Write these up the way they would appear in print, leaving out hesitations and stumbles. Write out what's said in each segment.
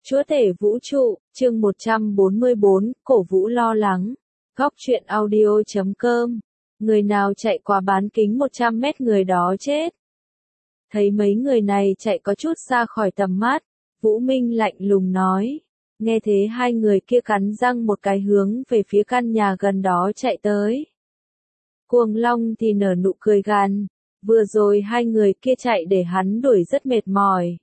Chúa tể vũ trụ, chương 144, cổ vũ lo lắng. Góc truyện audio.com. Người nào chạy qua bán kính 100 mét người đó chết. Thấy mấy người này chạy có chút xa khỏi tầm mắt, Vũ Minh lạnh lùng nói. Nghe thế hai người kia cắn răng một cái hướng về phía căn nhà gần đó chạy tới. Cuồng Long thì nở nụ cười gằn, vừa rồi hai người kia chạy để hắn đuổi rất mệt mỏi.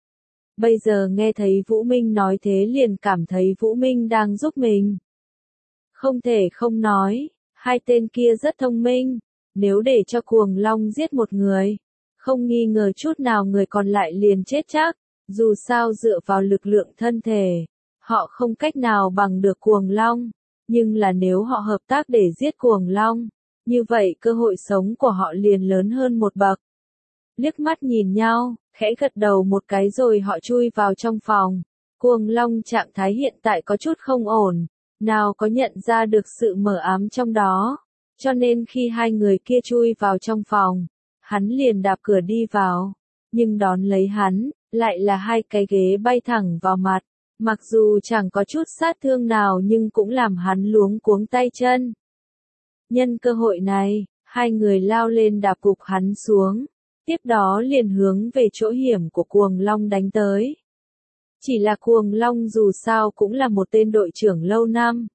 Bây giờ nghe thấy Vũ Minh nói thế liền cảm thấy Vũ Minh đang giúp mình. Không thể không nói, hai tên kia rất thông minh, nếu để cho Cuồng Long giết một người, không nghi ngờ chút nào người còn lại liền chết chắc, dù sao dựa vào lực lượng thân thể, họ không cách nào bằng được Cuồng Long, nhưng là nếu họ hợp tác để giết Cuồng Long, như vậy cơ hội sống của họ liền lớn hơn một bậc. Liếc mắt nhìn nhau, khẽ gật đầu một cái rồi họ chui vào trong phòng. Cuồng Long trạng thái hiện tại có chút không ổn, nào có nhận ra được sự mờ ám trong đó, cho nên khi hai người kia chui vào trong phòng, hắn liền đạp cửa đi vào, nhưng đón lấy hắn, lại là hai cái ghế bay thẳng vào mặt, mặc dù chẳng có chút sát thương nào nhưng cũng làm hắn luống cuống tay chân. Nhân cơ hội này, hai người lao lên đạp gục hắn xuống. Tiếp đó liền hướng về chỗ hiểm của Cuồng Long đánh tới. Chỉ là Cuồng Long dù sao cũng là một tên đội trưởng lâu năm.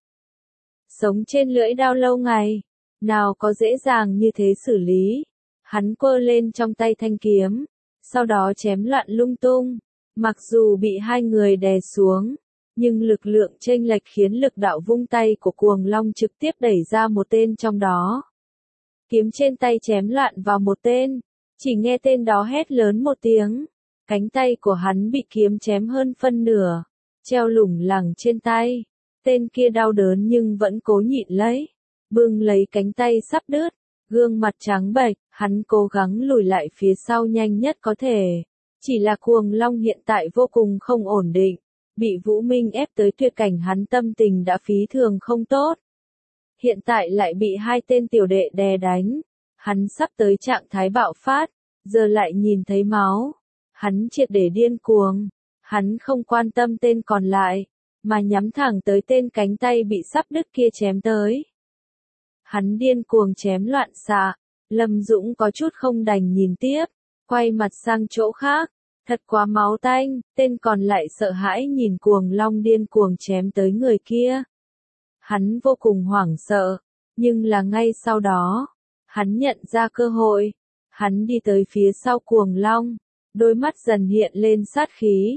Sống trên lưỡi đao lâu ngày, nào có dễ dàng như thế xử lý. Hắn quơ lên trong tay thanh kiếm, sau đó chém loạn lung tung. Mặc dù bị hai người đè xuống, nhưng lực lượng chênh lệch khiến lực đạo vung tay của Cuồng Long trực tiếp đẩy ra một tên trong đó. Kiếm trên tay chém loạn vào một tên. Chỉ nghe tên đó hét lớn một tiếng, cánh tay của hắn bị kiếm chém hơn phân nửa, treo lủng lẳng trên tay. Tên kia đau đớn nhưng vẫn cố nhịn lấy, bưng lấy cánh tay sắp đứt, gương mặt trắng bệch, hắn cố gắng lùi lại phía sau nhanh nhất có thể. Chỉ là Cuồng Long hiện tại vô cùng không ổn định, bị Vũ Minh ép tới tuyệt cảnh, hắn tâm tình đã phi thường không tốt. Hiện tại lại bị hai tên tiểu đệ đè đánh. Hắn sắp tới trạng thái bạo phát, giờ lại nhìn thấy máu. Hắn triệt để điên cuồng. Hắn không quan tâm tên còn lại, mà nhắm thẳng tới tên cánh tay bị sắp đứt kia chém tới. Hắn điên cuồng chém loạn xạ. Lâm Dũng có chút không đành nhìn tiếp, quay mặt sang chỗ khác. Thật quá máu tanh, tên còn lại sợ hãi nhìn Cuồng Long điên cuồng chém tới người kia. Hắn vô cùng hoảng sợ, nhưng là ngay sau đó, hắn nhận ra cơ hội, hắn đi tới phía sau Cuồng Long, đôi mắt dần hiện lên sát khí,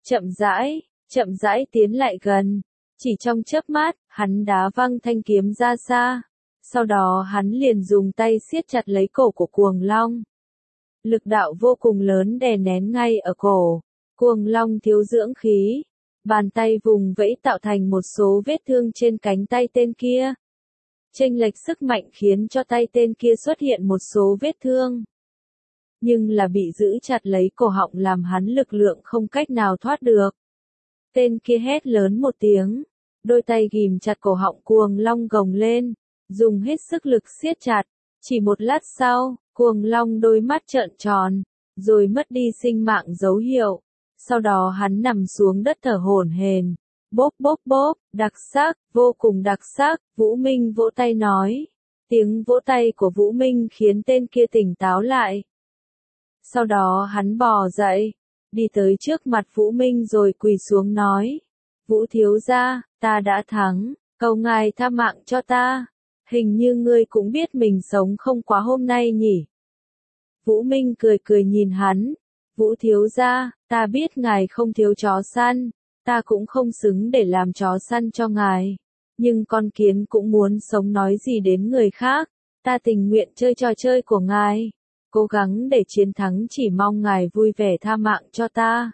chậm rãi tiến lại gần, chỉ trong chớp mắt, hắn đá văng thanh kiếm ra xa, sau đó hắn liền dùng tay siết chặt lấy cổ của Cuồng Long. Lực đạo vô cùng lớn đè nén ngay ở cổ, Cuồng Long thiếu dưỡng khí, bàn tay vùng vẫy tạo thành một số vết thương trên cánh tay tên kia. Chênh lệch sức mạnh khiến cho tay tên kia xuất hiện một số vết thương. Nhưng là bị giữ chặt lấy cổ họng làm hắn lực lượng không cách nào thoát được. Tên kia hét lớn một tiếng, đôi tay ghìm chặt cổ họng Cuồng Long gồng lên, dùng hết sức lực siết chặt. Chỉ một lát sau, Cuồng Long đôi mắt trợn tròn, rồi mất đi sinh mạng dấu hiệu. Sau đó hắn nằm xuống đất thở hổn hển. Bốp bốp bốp, đặc sắc, vô cùng đặc sắc, Vũ Minh vỗ tay nói. Tiếng vỗ tay của Vũ Minh khiến tên kia tỉnh táo lại. Sau đó hắn bò dậy, đi tới trước mặt Vũ Minh rồi quỳ xuống nói. Vũ thiếu gia, ta đã thắng, cầu ngài tha mạng cho ta. Hình như ngươi cũng biết mình sống không quá hôm nay nhỉ. Vũ Minh cười cười nhìn hắn. Vũ thiếu gia, ta biết ngài không thiếu chó săn. Ta cũng không xứng để làm chó săn cho ngài. Nhưng con kiến cũng muốn sống nói gì đến người khác. Ta tình nguyện chơi trò chơi của ngài. Cố gắng để chiến thắng, chỉ mong ngài vui vẻ tha mạng cho ta.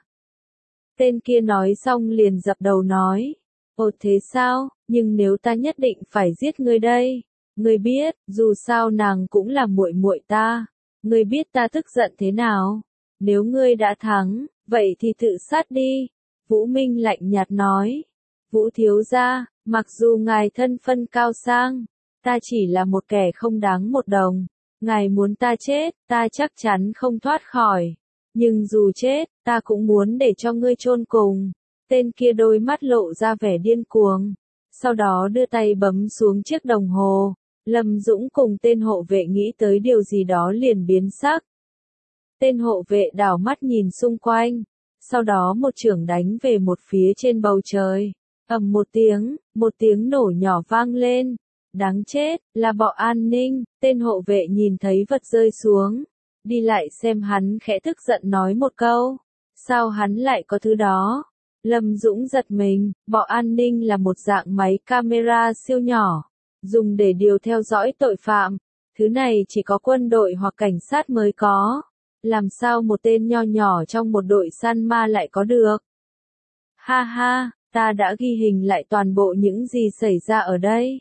Tên kia nói xong liền dập đầu nói. Ồ thế sao, nhưng nếu ta nhất định phải giết ngươi đây. Ngươi biết, dù sao nàng cũng là muội muội ta. Ngươi biết ta tức giận thế nào. Nếu ngươi đã thắng, vậy thì tự sát đi. Vũ Minh lạnh nhạt nói. Vũ thiếu gia, mặc dù ngài thân phân cao sang, ta chỉ là một kẻ không đáng một đồng. Ngài muốn ta chết, ta chắc chắn không thoát khỏi. Nhưng dù chết, ta cũng muốn để cho ngươi chôn cùng. Tên kia đôi mắt lộ ra vẻ điên cuồng. Sau đó đưa tay bấm xuống chiếc đồng hồ. Lâm Dũng cùng tên hộ vệ nghĩ tới điều gì đó liền biến sắc. Tên hộ vệ đảo mắt nhìn xung quanh. Sau đó một chưởng đánh về một phía trên bầu trời. Ầm một tiếng nổ nhỏ vang lên. Đáng chết, là bọ an ninh. Tên hộ vệ nhìn thấy vật rơi xuống. Đi lại xem hắn khẽ tức giận nói một câu. Sao hắn lại có thứ đó? Lâm Dũng giật mình, bọ an ninh là một dạng máy camera siêu nhỏ, dùng để điều theo dõi tội phạm. Thứ này chỉ có quân đội hoặc cảnh sát mới có. Làm sao một tên nho nhỏ trong một đội săn ma lại có được? Ha ha, ta đã ghi hình lại toàn bộ những gì xảy ra ở đây.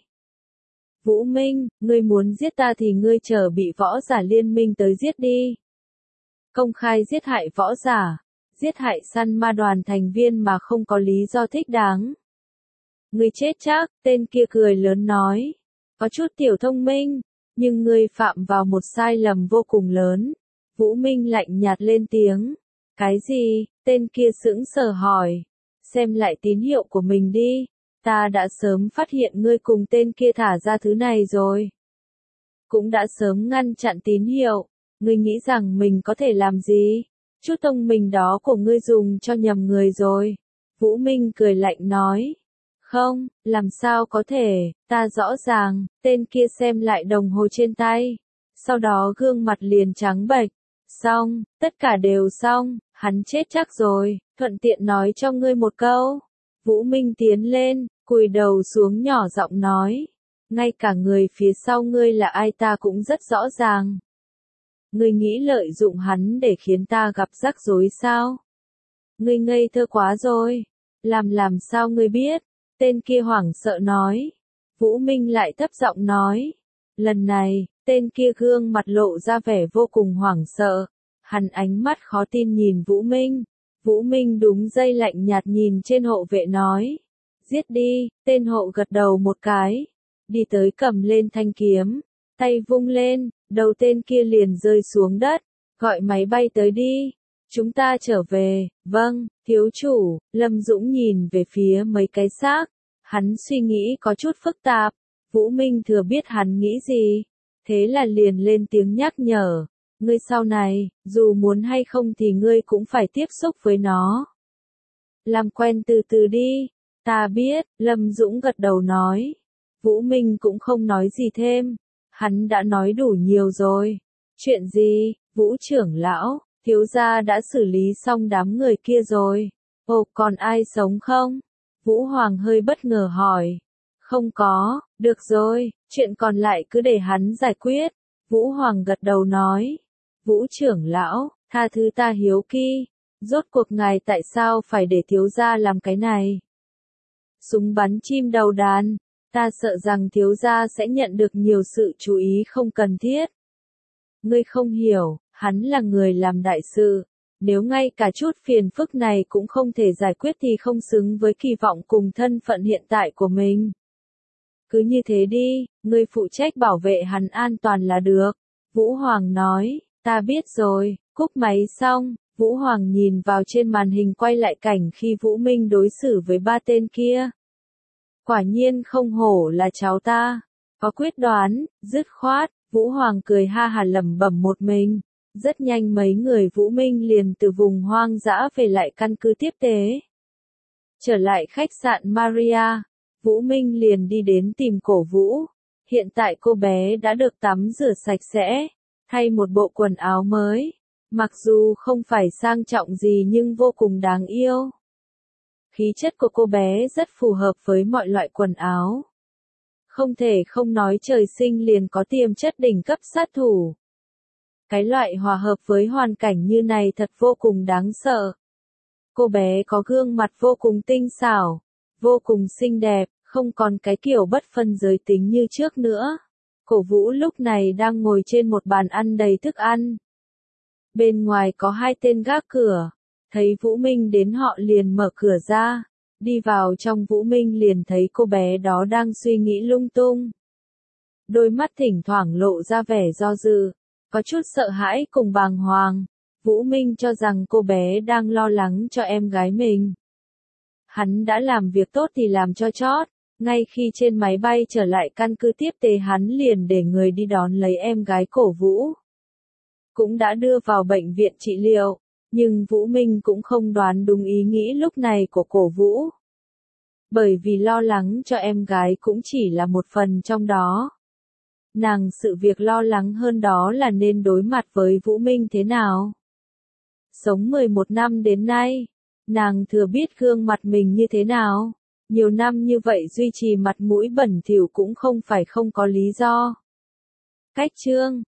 Vũ Minh, ngươi muốn giết ta thì ngươi chờ bị võ giả liên minh tới giết đi. Công khai giết hại võ giả, giết hại săn ma đoàn thành viên mà không có lý do thích đáng. Ngươi chết chắc, tên kia cười lớn nói. Có chút tiểu thông minh, nhưng ngươi phạm vào một sai lầm vô cùng lớn. Vũ Minh lạnh nhạt lên tiếng. Cái gì? Tên kia sững sờ hỏi. Xem lại tín hiệu của mình đi. Ta đã sớm phát hiện ngươi cùng tên kia thả ra thứ này rồi. Cũng đã sớm ngăn chặn tín hiệu. Ngươi nghĩ rằng mình có thể làm gì? Chút thông minh đó của ngươi dùng cho nhầm người rồi. Vũ Minh cười lạnh nói. Không, làm sao có thể, ta rõ ràng. Tên kia xem lại đồng hồ trên tay. Sau đó gương mặt liền trắng bệch. Xong, tất cả đều xong, hắn chết chắc rồi, thuận tiện nói cho ngươi một câu. Vũ Minh tiến lên, cúi đầu xuống nhỏ giọng nói. Ngay cả người phía sau ngươi là ai ta cũng rất rõ ràng. Ngươi nghĩ lợi dụng hắn để khiến ta gặp rắc rối sao? Ngươi ngây thơ quá rồi. Làm sao ngươi biết? Tên kia hoảng sợ nói. Vũ Minh lại thấp giọng nói. Lần này, tên kia gương mặt lộ ra vẻ vô cùng hoảng sợ. Hắn ánh mắt khó tin nhìn Vũ Minh. Vũ Minh đúng giây lạnh nhạt nhìn trên hộ vệ nói. Giết đi, tên hộ gật đầu một cái. Đi tới cầm lên thanh kiếm. Tay vung lên, đầu tên kia liền rơi xuống đất. Gọi máy bay tới đi. Chúng ta trở về, vâng, thiếu chủ. Lâm Dũng nhìn về phía mấy cái xác. Hắn suy nghĩ có chút phức tạp. Vũ Minh thừa biết hắn nghĩ gì. Thế là liền lên tiếng nhắc nhở. Ngươi sau này, dù muốn hay không thì ngươi cũng phải tiếp xúc với nó. Làm quen từ từ đi. Ta biết, Lâm Dũng gật đầu nói. Vũ Minh cũng không nói gì thêm. Hắn đã nói đủ nhiều rồi. Chuyện gì, Vũ trưởng lão, thiếu gia đã xử lý xong đám người kia rồi. Ồ, còn ai sống không? Vũ Hoàng hơi bất ngờ hỏi. Không có, được rồi, chuyện còn lại cứ để hắn giải quyết. Vũ Hoàng gật đầu nói. Vũ trưởng lão, tha thứ ta hiếu kỳ. Rốt cuộc ngài tại sao phải để thiếu gia làm cái này? Súng bắn chim đầu đàn. Ta sợ rằng thiếu gia sẽ nhận được nhiều sự chú ý không cần thiết. Ngươi không hiểu, hắn là người làm đại sự. Nếu ngay cả chút phiền phức này cũng không thể giải quyết thì không xứng với kỳ vọng cùng thân phận hiện tại của mình. Cứ như thế đi, ngươi phụ trách bảo vệ hắn an toàn là được. Vũ Hoàng nói, ta biết rồi, cúp máy xong, Vũ Hoàng nhìn vào trên màn hình quay lại cảnh khi Vũ Minh đối xử với ba tên kia. Quả nhiên không hổ là cháu ta. Có quyết đoán, dứt khoát, Vũ Hoàng cười ha hà lẩm bẩm một mình. Rất nhanh mấy người Vũ Minh liền từ vùng hoang dã về lại căn cứ tiếp tế. Trở lại khách sạn Maria, Vũ Minh liền đi đến tìm Cổ Vũ. Hiện tại cô bé đã được tắm rửa sạch sẽ, thay một bộ quần áo mới. Mặc dù không phải sang trọng gì nhưng vô cùng đáng yêu. Khí chất của cô bé rất phù hợp với mọi loại quần áo. Không thể không nói trời sinh liền có tiềm chất đỉnh cấp sát thủ. Cái loại hòa hợp với hoàn cảnh như này thật vô cùng đáng sợ. Cô bé có gương mặt vô cùng tinh xảo, vô cùng xinh đẹp, không còn cái kiểu bất phân giới tính như trước nữa. Cổ Vũ lúc này đang ngồi trên một bàn ăn đầy thức ăn. Bên ngoài có hai tên gác cửa. Thấy Vũ Minh đến họ liền mở cửa ra. Đi vào trong Vũ Minh liền thấy cô bé đó đang suy nghĩ lung tung. Đôi mắt thỉnh thoảng lộ ra vẻ do dự, có chút sợ hãi cùng bàng hoàng. Vũ Minh cho rằng cô bé đang lo lắng cho em gái mình. Hắn đã làm việc tốt thì làm cho chót. Ngay khi trên máy bay trở lại căn cứ tiếp tế hắn liền để người đi đón lấy em gái Cổ Vũ. Cũng đã đưa vào bệnh viện trị liệu, nhưng Vũ Minh cũng không đoán đúng ý nghĩ lúc này của Cổ Vũ. Bởi vì lo lắng cho em gái cũng chỉ là một phần trong đó. Nàng sự việc lo lắng hơn đó là nên đối mặt với Vũ Minh thế nào. Sống 11 năm đến nay, nàng thừa biết gương mặt mình như thế nào. Nhiều năm như vậy duy trì mặt mũi bẩn thỉu cũng không phải không có lý do. Cách chương